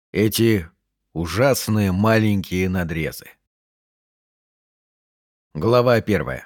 Эти ужасные маленькие надрезы. Глава 1.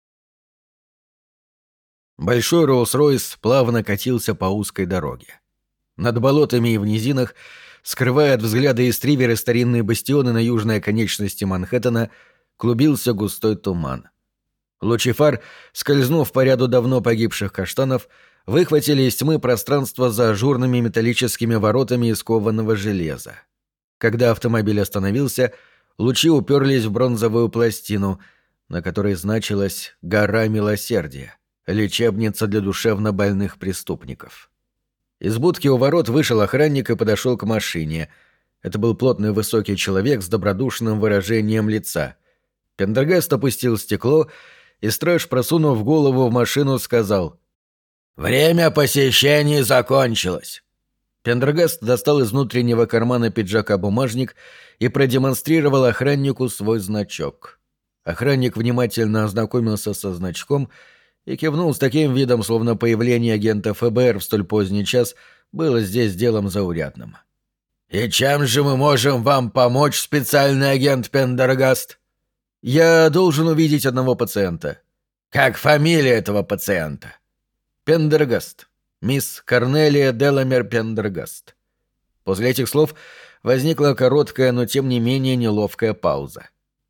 Большой Роллс-Ройс плавно катился по узкой дороге. Над болотами и в низинах, скрывая от взгляда эстриверы старинные бастионы на южной оконечности Манхэттена, клубился густой туман. Лучи фар, скользнув по ряду давно погибших каштанов, выхватили из тьмы пространство за ажурными металлическими воротами из кованого железа. Когда автомобиль остановился, лучи уперлись в бронзовую пластину, на которой значилась «Гора милосердия», лечебница для душевнобольных преступников. Из будки у ворот вышел охранник и подошел к машине. Это был плотный высокий человек с добродушным выражением лица. Пендергаст опустил стекло, и страж, просунув голову в машину, сказал: «Время посещений закончилось». Пендергаст достал из внутреннего кармана пиджака бумажник и продемонстрировал охраннику свой значок. Охранник внимательно ознакомился со значком и кивнул с таким видом, словно появление агента ФБР в столь поздний час было здесь делом заурядным. «И чем же мы можем вам помочь, специальный агент Пендергаст?» «Я должен увидеть одного пациента». «Как фамилия этого пациента?» «Пендергаст. Мисс Корнелия Деламер Пендергаст». После этих слов возникла короткая, но тем не менее неловкая пауза.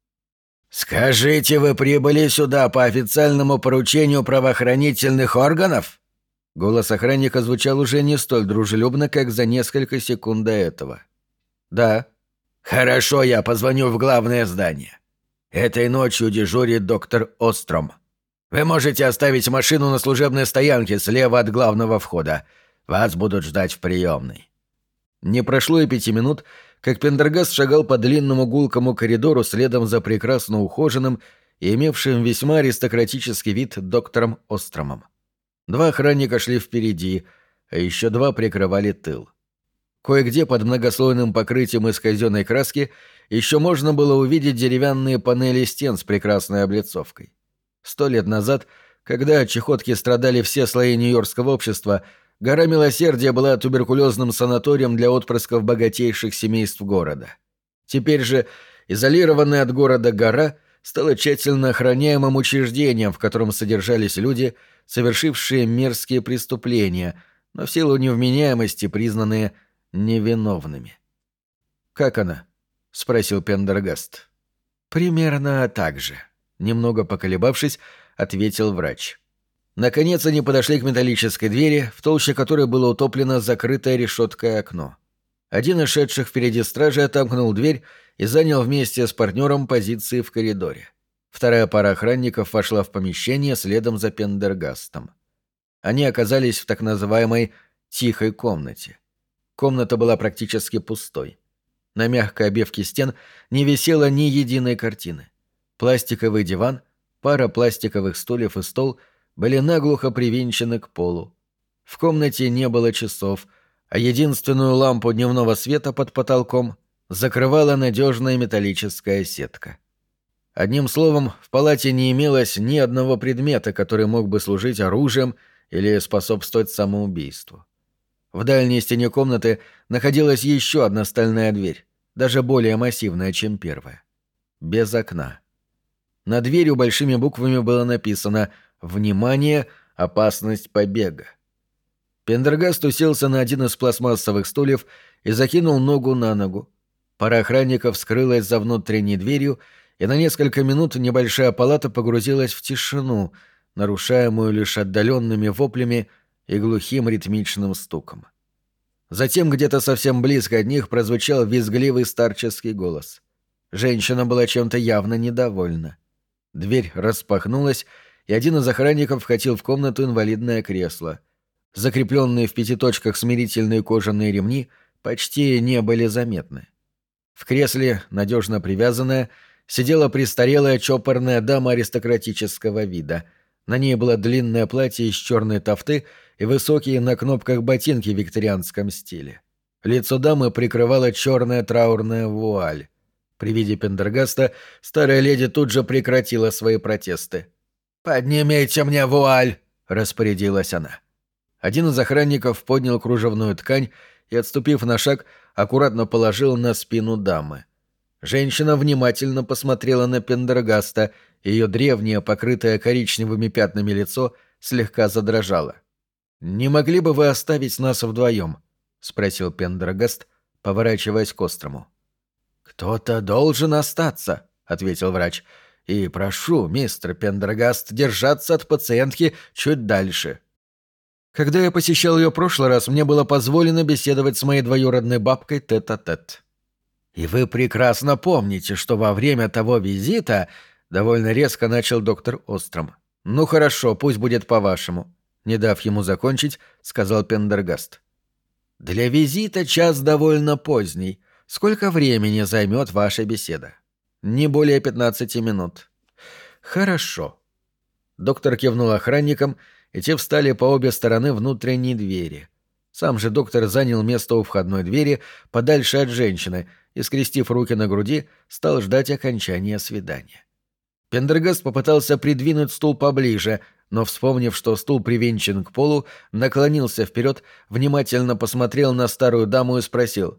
«Скажите, вы прибыли сюда по официальному поручению правоохранительных органов?» Голос охранника звучал уже не столь дружелюбно, как за несколько секунд до этого. «Да». «Хорошо, я позвоню в главное здание. Этой ночью дежурит доктор Остром. Вы можете оставить машину на служебной стоянке слева от главного входа. Вас будут ждать в приемной». Не прошло и 5 минут, как Пендергаст шагал по длинному гулкому коридору следом за прекрасно ухоженным и имевшим весьма аристократический вид доктором Остромом. 2 охранника шли впереди, а еще 2 прикрывали тыл. Кое-где под многослойным покрытием из казенной краски еще можно было увидеть деревянные панели стен с прекрасной облицовкой. 100 лет назад, когда от чахотки страдали все слои нью-йоркского общества, Гора милосердия была туберкулезным санаторием для отпрысков богатейших семейств города. Теперь же изолированная от города гора стала тщательно охраняемым учреждением, в котором содержались люди, совершившие мерзкие преступления, но в силу невменяемости признанные невиновными. «Как она?» — спросил Пендергаст. «Примерно так же», — немного поколебавшись, ответил врач. Наконец они подошли к металлической двери, в толще которой было утоплено закрытое решеткой окно. Один из шедших впереди стражи отомкнул дверь и занял вместе с партнером позиции в коридоре. Вторая пара охранников вошла в помещение следом за Пендергастом. Они оказались в так называемой «тихой комнате». Комната была практически пустой. На мягкой обивке стен не висело ни единой картины. Пластиковый диван, пара пластиковых стульев и стол — были наглухо привинчены к полу. В комнате не было часов, а единственную лампу дневного света под потолком закрывала надежная металлическая сетка. Одним словом, в палате не имелось ни одного предмета, который мог бы служить оружием или способствовать самоубийству. В дальней стене комнаты находилась еще одна стальная дверь, даже более массивная, чем первая. Без окна. Над дверью большими буквами было написано «Внимание! Опасность побега!». Пендергаст уселся на один из пластмассовых стульев и закинул ногу на ногу. Пара охранников скрылась за внутренней дверью, и на несколько минут небольшая палата погрузилась в тишину, нарушаемую лишь отдаленными воплями и глухим ритмичным стуком. Затем где-то совсем близко от них прозвучал визгливый старческий голос. Женщина была чем-то явно недовольна. Дверь распахнулась, и один из охранников вкатил в комнату инвалидное кресло. Закрепленные в 5 точках смирительные кожаные ремни почти не были заметны. В кресле, надежно привязанная, сидела престарелая чопорная дама аристократического вида. На ней было длинное платье из черной тафты и высокие на кнопках ботинки в викторианском стиле. Лицо дамы прикрывала черная траурная вуаль. При виде Пендергаста старая леди тут же прекратила свои протесты. «Поднимите мне вуаль!» — распорядилась она. Один из охранников поднял кружевную ткань и, отступив на шаг, аккуратно положил на спину дамы. Женщина внимательно посмотрела на Пендергаста, и ее древнее, покрытое коричневыми пятнами лицо слегка задрожало. «Не могли бы вы оставить нас вдвоем?» — спросил Пендергаст, поворачиваясь к Острому. «Кто-то должен остаться», — ответил врач. «И прошу, мистер Пендергаст, держаться от пациентки чуть дальше». Когда я посещал ее в прошлый раз, мне было позволено беседовать с моей двоюродной бабкой тет-а-тет. «И вы прекрасно помните, что во время того визита...» — довольно резко начал доктор Остром. «Ну хорошо, пусть будет по-вашему», — не дав ему закончить, сказал Пендергаст. «Для визита час довольно поздний. Сколько времени займет ваша беседа?» «Не более 15 минут». «Хорошо». Доктор кивнул охранникам, и те встали по обе стороны внутренней двери. Сам же доктор занял место у входной двери, подальше от женщины, и, скрестив руки на груди, стал ждать окончания свидания. Пендергаст попытался придвинуть стул поближе, но, вспомнив, что стул привинчен к полу, наклонился вперед, внимательно посмотрел на старую даму и спросил: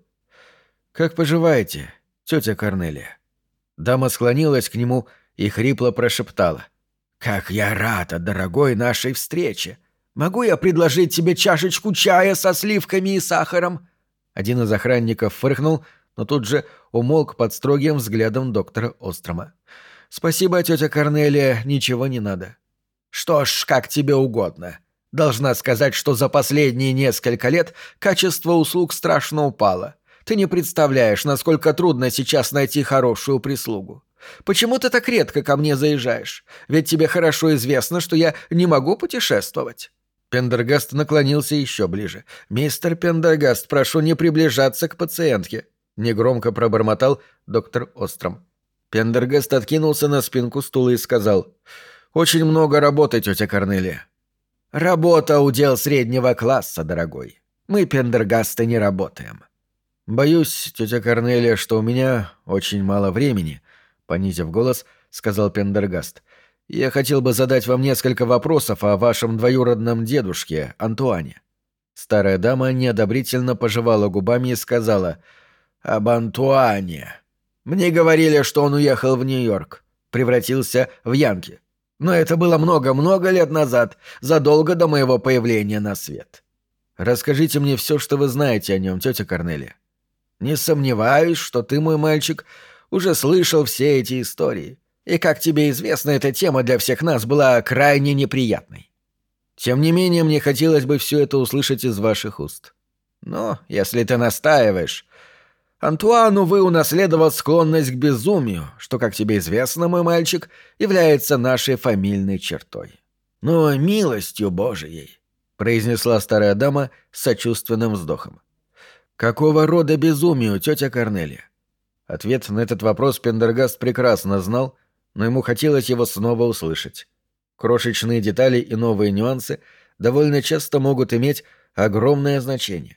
«Как поживаете, тетя Корнелия?» Дама склонилась к нему и хрипло прошептала: «Как я рада, дорогой, нашей встрече! Могу я предложить тебе чашечку чая со сливками и сахаром?» Один из охранников фыркнул, но тут же умолк под строгим взглядом доктора Острома. «Спасибо, тетя Корнелия, ничего не надо». «Что ж, как тебе угодно. Должна сказать, что за последние несколько лет качество услуг страшно упало. Ты не представляешь, насколько трудно сейчас найти хорошую прислугу. Почему ты так редко ко мне заезжаешь? Ведь тебе хорошо известно, что я не могу путешествовать». Пендергаст наклонился еще ближе. «Мистер Пендергаст, прошу не приближаться к пациентке», — негромко пробормотал доктор Остром. Пендергаст откинулся на спинку стула и сказал: «Очень много работы, тетя Корнелия». «Работа — удел среднего класса, дорогой. Мы, Пендергасты, не работаем». «Боюсь, тетя Корнелия, что у меня очень мало времени», — понизив голос, сказал Пендергаст. «Я хотел бы задать вам несколько вопросов о вашем двоюродном дедушке, Антуане». Старая дама неодобрительно пожевала губами и сказала: «Об Антуане. Мне говорили, что он уехал в Нью-Йорк, превратился в Янки. Но это было много-много лет назад, задолго до моего появления на свет. Расскажите мне все, что вы знаете о нем, тетя Корнелия. Не сомневаюсь, что ты, мой мальчик, уже слышал все эти истории. И, как тебе известно, эта тема для всех нас была крайне неприятной. Тем не менее, мне хотелось бы все это услышать из ваших уст. Но, если ты настаиваешь... Антуан, увы, унаследовал склонность к безумию, что, как тебе известно, мой мальчик, является нашей фамильной чертой. Но милостью Божией», — произнесла старая дама с сочувственным вздохом. «Какого рода безумию, тетя Корнелия?» Ответ на этот вопрос Пендергаст прекрасно знал, но ему хотелось его снова услышать. Крошечные детали и новые нюансы довольно часто могут иметь огромное значение.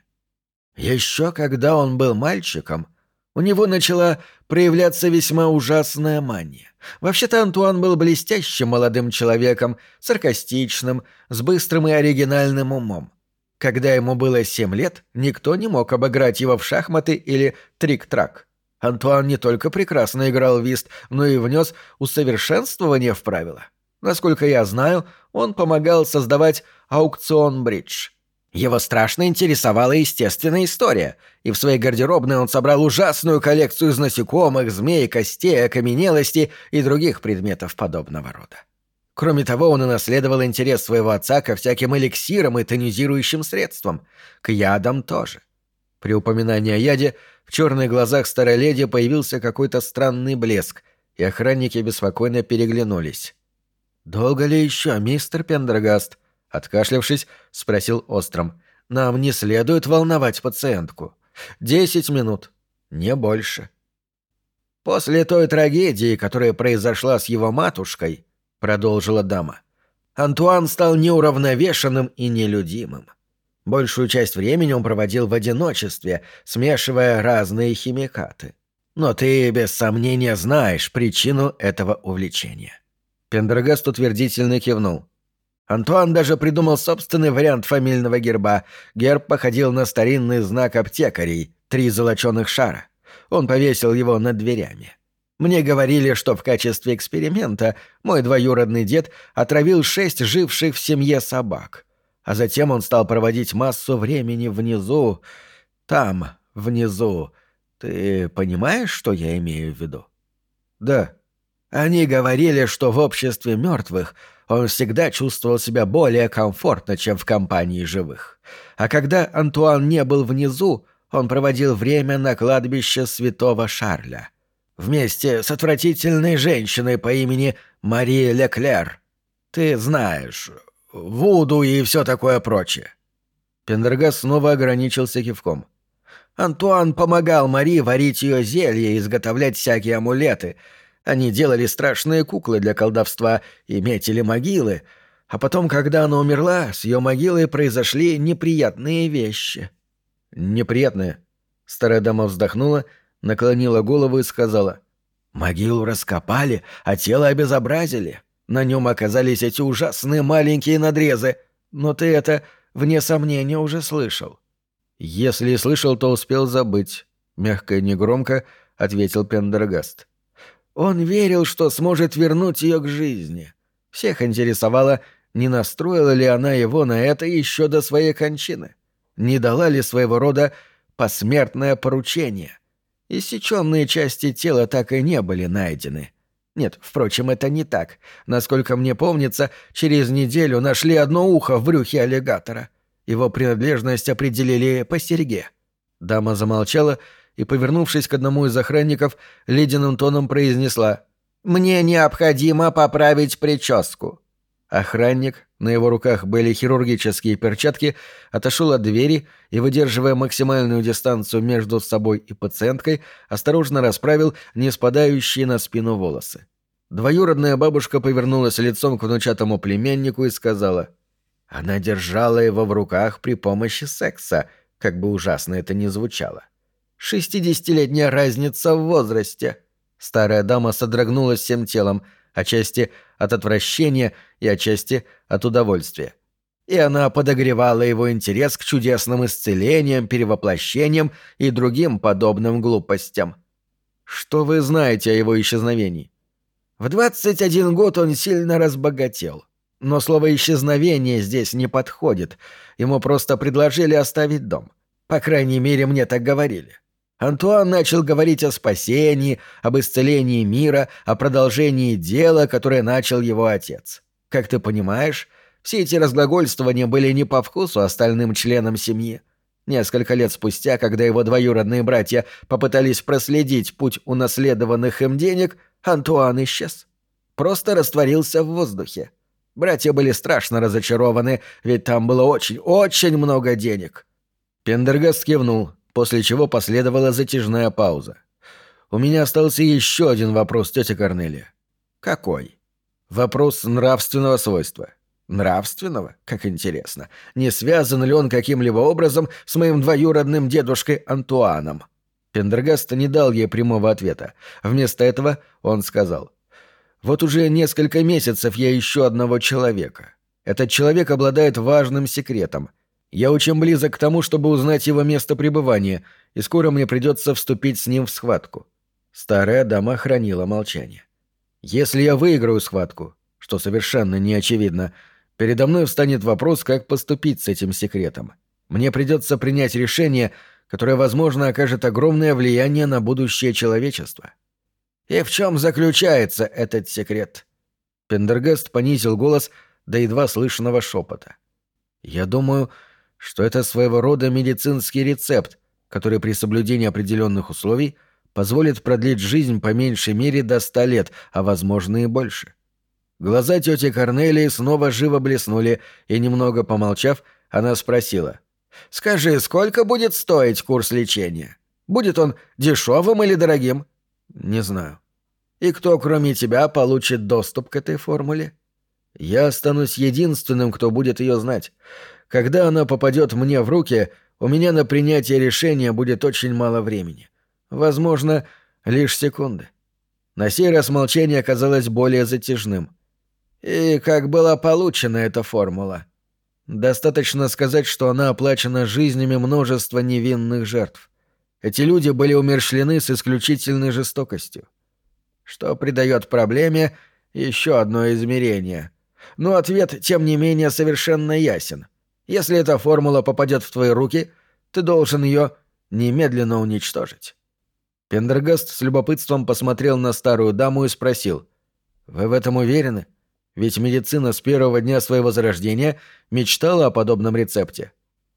Еще когда он был мальчиком, у него начала проявляться весьма ужасная мания. Вообще-то Антуан был блестящим молодым человеком, саркастичным, с быстрым и оригинальным умом. Когда ему было 7 лет, никто не мог обыграть его в шахматы или трик-трак. Антуан не только прекрасно играл в вист, но и внес усовершенствование в правила. Насколько я знаю, он помогал создавать аукцион-бридж. Его страшно интересовала естественная история, и в своей гардеробной он собрал ужасную коллекцию из насекомых, змей, костей, окаменелостей и других предметов подобного рода. Кроме того, он унаследовал интерес своего отца ко всяким эликсирам и тонизирующим средствам, к ядам тоже. При упоминании о яде в черных глазах старой леди появился какой-то странный блеск, и охранники беспокойно переглянулись. «Долго ли еще, мистер Пендергаст?» — откашлявшись, спросил Остром. «Нам не следует волновать пациентку. 10 минут, не больше». «После той трагедии, которая произошла с его матушкой», — продолжила дама, — «Антуан стал неуравновешенным и нелюдимым. Большую часть времени он проводил в одиночестве, смешивая разные химикаты. Но ты, без сомнения, знаешь причину этого увлечения». Пендергаст утвердительно кивнул. Антуан даже придумал собственный вариант фамильного герба. Герб походил на старинный знак аптекарей 3 золочёных шара. Он повесил его над дверями. Мне говорили, что в качестве эксперимента мой двоюродный дед отравил 6 живших в семье собак. А затем он стал проводить массу времени внизу. Там, внизу. Ты понимаешь, что я имею в виду? Да. Они говорили, что в обществе мертвых он всегда чувствовал себя более комфортно, чем в компании живых. А когда Антуан не был внизу, он проводил время на кладбище святого Шарля. Вместе с отвратительной женщиной по имени Мари Леклер. Ты знаешь, вуду и все такое прочее. Пендергаст снова ограничился кивком. Антуан помогал Мари варить ее зелья и изготовлять всякие амулеты. Они делали страшные куклы для колдовства и метили могилы. А потом, когда она умерла, с ее могилой произошли неприятные вещи. «Неприятные?» Старая дама вздохнула, наклонила голову и сказала. «Могилу раскопали, а тело обезобразили. На нем оказались эти ужасные маленькие надрезы. Но ты это, вне сомнения, уже слышал». «Если и слышал, то успел забыть», — мягко и негромко ответил Пендергаст. «Он верил, что сможет вернуть ее к жизни. Всех интересовало, не настроила ли она его на это еще до своей кончины. Не дала ли своего рода посмертное поручение. Иссеченные части тела так и не были найдены. Нет, впрочем, это не так. Насколько мне помнится, через неделю нашли одно ухо в брюхе аллигатора. Его принадлежность определили по серьге». Дама замолчала и, повернувшись к одному из охранников, ледяным тоном произнесла: «Мне необходимо поправить прическу». Охранник, на его руках были хирургические перчатки, отошел от двери и, выдерживая максимальную дистанцию между собой и пациенткой, осторожно расправил не спадающие на спину волосы. Двоюродная бабушка повернулась лицом к внучатому племяннику и сказала: «Она держала его в руках при помощи секса, как бы ужасно это ни звучало. 60-летняя разница в возрасте». Старая дама содрогнулась всем телом, отчасти от отвращения и отчасти от удовольствия. И она подогревала его интерес к чудесным исцелениям, перевоплощениям и другим подобным глупостям. «Что вы знаете о его исчезновении?» «В 21 год он сильно разбогател. Но слово «исчезновение» здесь не подходит. Ему просто предложили оставить дом. По крайней мере, мне так говорили. Антуан начал говорить о спасении, об исцелении мира, о продолжении дела, которое начал его отец. Как ты понимаешь, все эти разглагольствования были не по вкусу остальным членам семьи. Несколько лет спустя, когда его двоюродные братья попытались проследить путь унаследованных им денег, Антуан исчез. Просто растворился в воздухе. Братья были страшно разочарованы, ведь там было очень много денег. Пендергаст кивнул, после чего последовала затяжная пауза. «У меня остался еще один вопрос, тетя Корнелия». «Какой?» «Вопрос нравственного свойства». «Нравственного? Как интересно. Не связан ли он каким-либо образом с моим двоюродным дедушкой Антуаном?» Пендергаст не дал ей прямого ответа. Вместо этого он сказал: «Вот уже несколько месяцев я ищу одного человека. Этот человек обладает важным секретом. Я очень близок к тому, чтобы узнать его место пребывания, и скоро мне придется вступить с ним в схватку». Старая дама хранила молчание. «Если я выиграю схватку, что совершенно не очевидно, передо мной встанет вопрос, как поступить с этим секретом. Мне придется принять решение, которое, возможно, окажет огромное влияние на будущее человечества». «И в чем заключается этот секрет?» Пендергаст понизил голос до едва слышного шепота. «Я думаю, что это своего рода медицинский рецепт, который при соблюдении определенных условий позволит продлить жизнь по меньшей мере до 100 лет, а возможно и больше». Глаза тети Корнелии снова живо блеснули, и, немного помолчав, она спросила: «Скажи, сколько будет стоить курс лечения? Будет он дешевым или дорогим?» «Не знаю». «И кто, кроме тебя, получит доступ к этой формуле?» «Я останусь единственным, кто будет ее знать. Когда она попадет мне в руки, у меня на принятие решения будет очень мало времени. Возможно, лишь секунды». На сей раз молчание оказалось более затяжным. «И как была получена эта формула?» «Достаточно сказать, что она оплачена жизнями множества невинных жертв. Эти люди были умерщвлены с исключительной жестокостью. Что придает проблеме еще одно измерение. Но ответ, тем не менее, совершенно ясен. Если эта формула попадет в твои руки, ты должен ее немедленно уничтожить. Пендергаст с любопытством посмотрел на старую даму и спросил: «Вы в этом уверены? Ведь медицина с первого дня своего зарождения мечтала о подобном рецепте».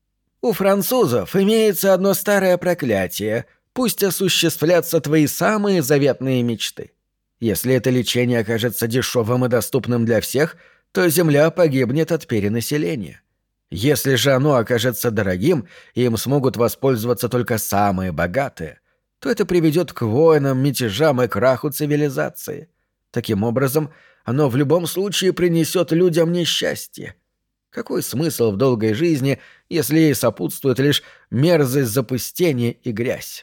«У французов имеется одно старое проклятие: пусть осуществлятся твои самые заветные мечты. Если это лечение окажется дешевым и доступным для всех, то Земля погибнет от перенаселения. Если же оно окажется дорогим, и им смогут воспользоваться только самые богатые, то это приведет к войнам, мятежам и краху цивилизации. Таким образом, оно в любом случае принесет людям несчастье. Какой смысл в долгой жизни, если ей сопутствует лишь мерзость, запустение и грязь?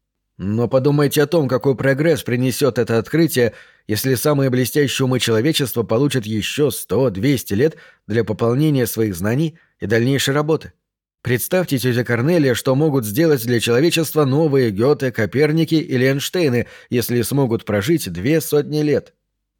Но подумайте о том, какой прогресс принесет это открытие, если самые блестящие умы человечества получат еще 100-200 лет для пополнения своих знаний и дальнейшей работы. Представьте, тетя Корнелия, что могут сделать для человечества новые Гёте, Коперники или Эйнштейны, если смогут прожить 200 лет.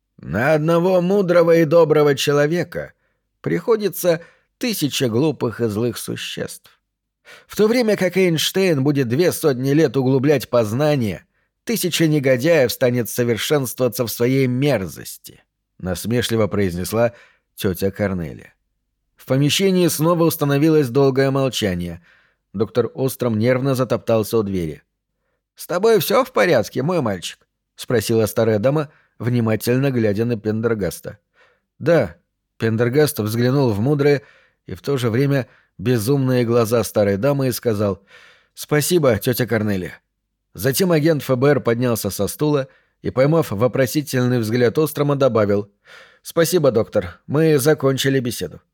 На одного мудрого и доброго человека приходится 1000 глупых и злых существ. В то время как Эйнштейн будет 200 лет углублять познание, 1000 негодяев станет совершенствоваться в своей мерзости, насмешливо произнесла тетя Корнелия. В помещении снова установилось долгое молчание. Доктор Остром нервно затоптался у двери. «С тобой все в порядке, мой мальчик?» — спросила старая дама, внимательно глядя на Пендергаста. «Да». Пендергаст взглянул в мудрые и в то же время безумные глаза старой дамы и сказал: «Спасибо, тетя Корнелия». Затем агент ФБР поднялся со стула и, поймав вопросительный взгляд Острома, добавил: «Спасибо, доктор, мы закончили беседу».